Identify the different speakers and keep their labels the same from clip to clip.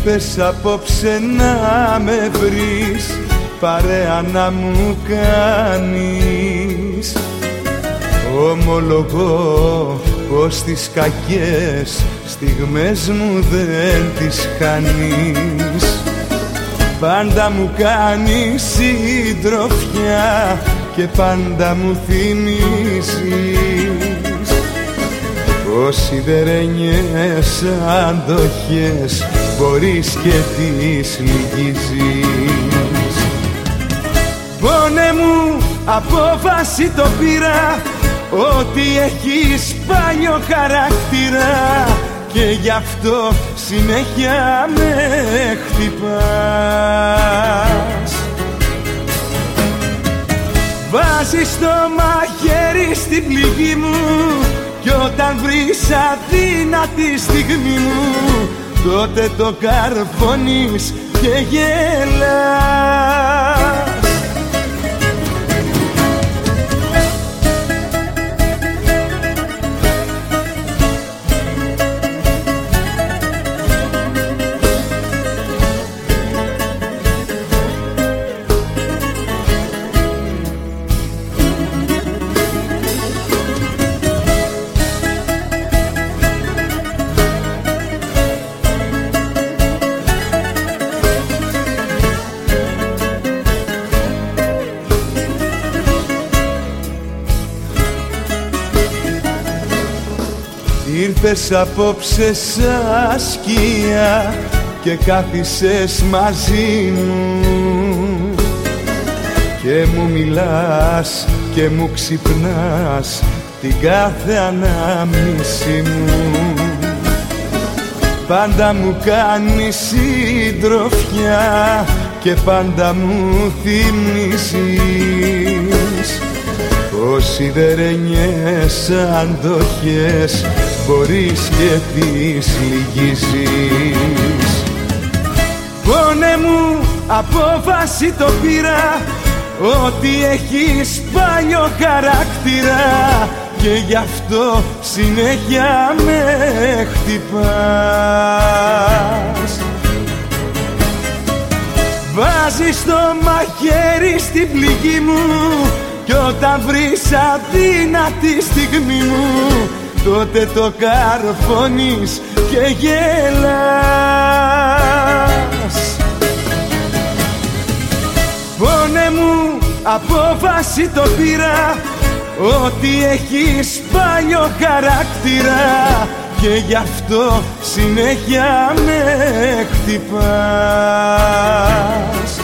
Speaker 1: Ήρθες απόψε να με βρεις, παρέα να μου κάνεις. Ομολογώ πως τις κακές στιγμές μου δεν τις χάνεις. Πάντα μου κάνεις συντροφιά και πάντα μου θυμίζεις πως σιδερένιες αντοχές μπορείς και τις λυγίζεις. Πόνε μου, απόφαση το πήρα ότι έχεις σπάνιο χαρακτήρα και γι' αυτό συνέχεια με χτυπάς. Βάζεις το μαχαίρι στην πληγή μου κι όταν βρεις αδύνατη στιγμή μου, τότε το καρφώνεις και γελάς. Ήρθες απόψε σαν σκιά και κάθισες μαζί μου και μου μιλάς και μου ξυπνάς την κάθε ανάμνηση μου. Πάντα μου κάνεις συντροφιά και πάντα μου θυμίζεις πως σιδερένιες αντοχές μπορείς και τις λυγίζεις. Πόνε μου, απόφαση το πήρα ότι έχεις σπάνιο χαρακτήρα και γι' αυτό συνέχεια με χτυπάς. Βάζεις το μαχαίρι στην πληγή μου κι όταν βρεις αδύνατη στιγμή μου, τότε το καρφώνεις και γελάς. Πόνε μου, απόφαση το πήρα ότι έχεις σπάνιο χαρακτήρα και γι' αυτό συνέχεια με χτυπάς.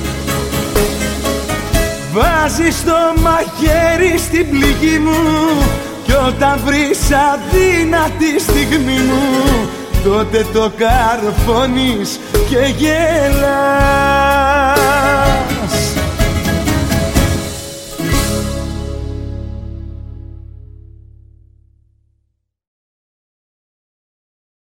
Speaker 1: Βάζεις το μαχαίρι στην πληγή μου κι όταν βρεις αδύνατη στιγμή μου, τότε το καρφώνεις και γελάς.